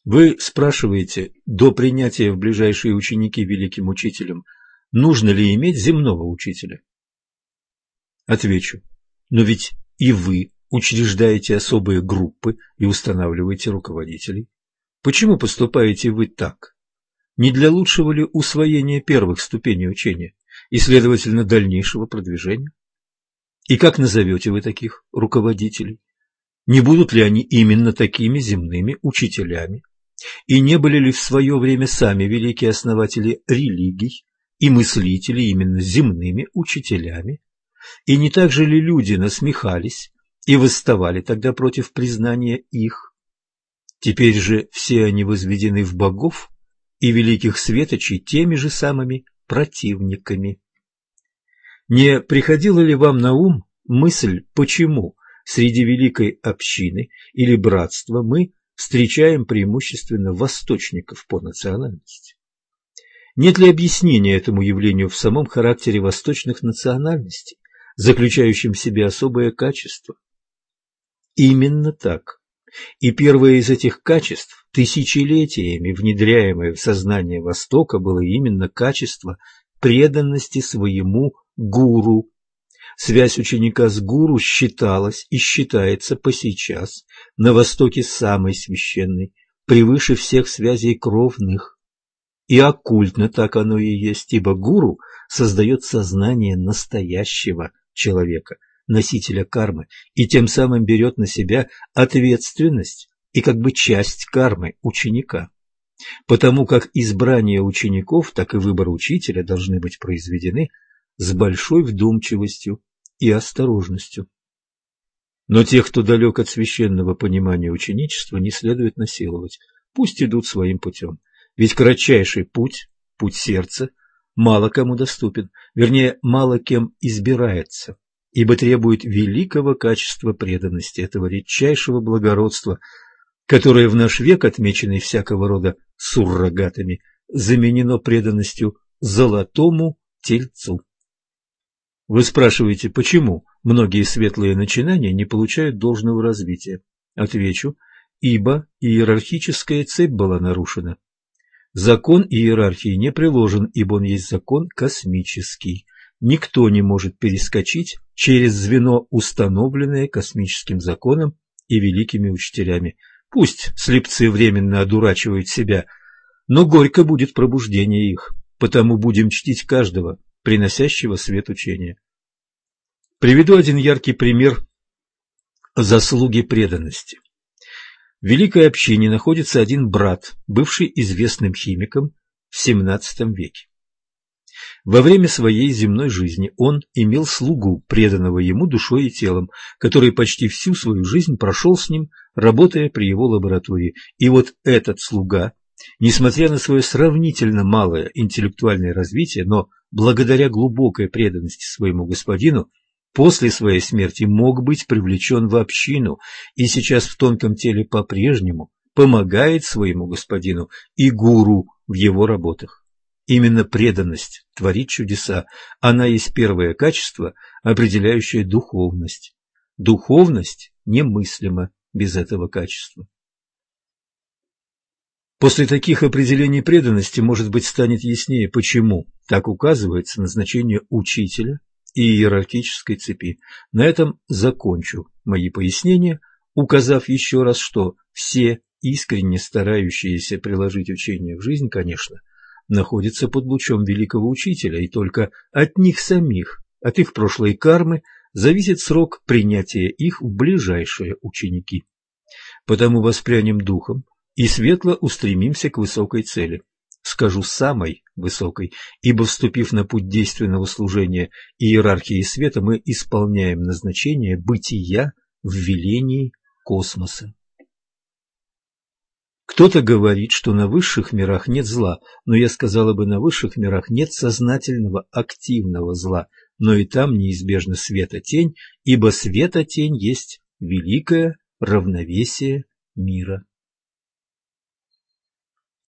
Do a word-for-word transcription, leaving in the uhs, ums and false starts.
Вы спрашиваете, до принятия в ближайшие ученики великим учителем, нужно ли иметь земного учителя? Отвечу, но ведь и вы учреждаете особые группы и устанавливаете руководителей. Почему поступаете вы так? Не для лучшего ли усвоения первых ступеней учения и, следовательно, дальнейшего продвижения? И как назовете вы таких руководителей? Не будут ли они именно такими земными учителями? И не были ли в свое время сами великие основатели религий и мыслители именно земными учителями? И не так же ли люди насмехались и восставали тогда против признания их? Теперь же все они возведены в богов и великих светочей теми же самыми противниками. Не приходила ли вам на ум мысль, почему среди великой общины или братства мы встречаем преимущественно восточников по национальности? Нет ли объяснения этому явлению в самом характере восточных национальностей, заключающем в себе особое качество? Именно так. И первое из этих качеств, тысячелетиями внедряемое в сознание Востока, было именно качество преданности своему гуру. Связь ученика с гуру считалась и считается по сейчас на Востоке самой священной, превыше всех связей кровных. И оккультно так оно и есть, ибо гуру создает сознание настоящего человека, носителя кармы, и тем самым берет на себя ответственность и как бы часть кармы ученика. Потому как избрание учеников, так и выбор учителя должны быть произведены с большой вдумчивостью и осторожностью. Но тех, кто далек от священного понимания ученичества, не следует насиловать, пусть идут своим путем. Ведь кратчайший путь, путь сердца, мало кому доступен, вернее, мало кем избирается, ибо требует великого качества преданности, этого редчайшего благородства, которое в наш век, отмеченный всякого рода суррогатами, заменено преданностью золотому тельцу. Вы спрашиваете, почему многие светлые начинания не получают должного развития? Отвечу, ибо иерархическая цепь была нарушена. Закон иерархии не приложен, ибо он есть закон космический. Никто не может перескочить через звено, установленное космическим законом и великими учителями. Пусть слепцы временно одурачивают себя, но горько будет пробуждение их, потому будем чтить каждого, приносящего свет учения. Приведу один яркий пример заслуги преданности. В великой общине находится один брат, бывший известным химиком в семнадцатом веке. Во время своей земной жизни он имел слугу, преданного ему душой и телом, который почти всю свою жизнь прошел с ним, работая при его лаборатории. И вот этот слуга, несмотря на свое сравнительно малое интеллектуальное развитие, но благодаря глубокой преданности своему господину, после своей смерти мог быть привлечен в общину и сейчас в тонком теле по-прежнему помогает своему господину и гуру в его работах. Именно преданность творит чудеса, она есть первое качество, определяющее духовность. Духовность немыслима без этого качества. После таких определений преданности, может быть, станет яснее, почему так указывается назначение учителя и иерархической цепи. На этом закончу мои пояснения, указав еще раз, что все искренне старающиеся приложить учение в жизнь, конечно, находятся под лучом великого учителя, и только от них самих, от их прошлой кармы, зависит срок принятия их в ближайшие ученики. Потому воспрянем духом и светло устремимся к высокой цели. Скажу самой высокой, ибо, вступив на путь действенного служения иерархии света, мы исполняем назначение бытия в велении космоса. Кто-то говорит, что на высших мирах нет зла, но я сказала бы, на высших мирах нет сознательного активного зла, но и там неизбежно света-тень, ибо света-тень есть великое равновесие мира.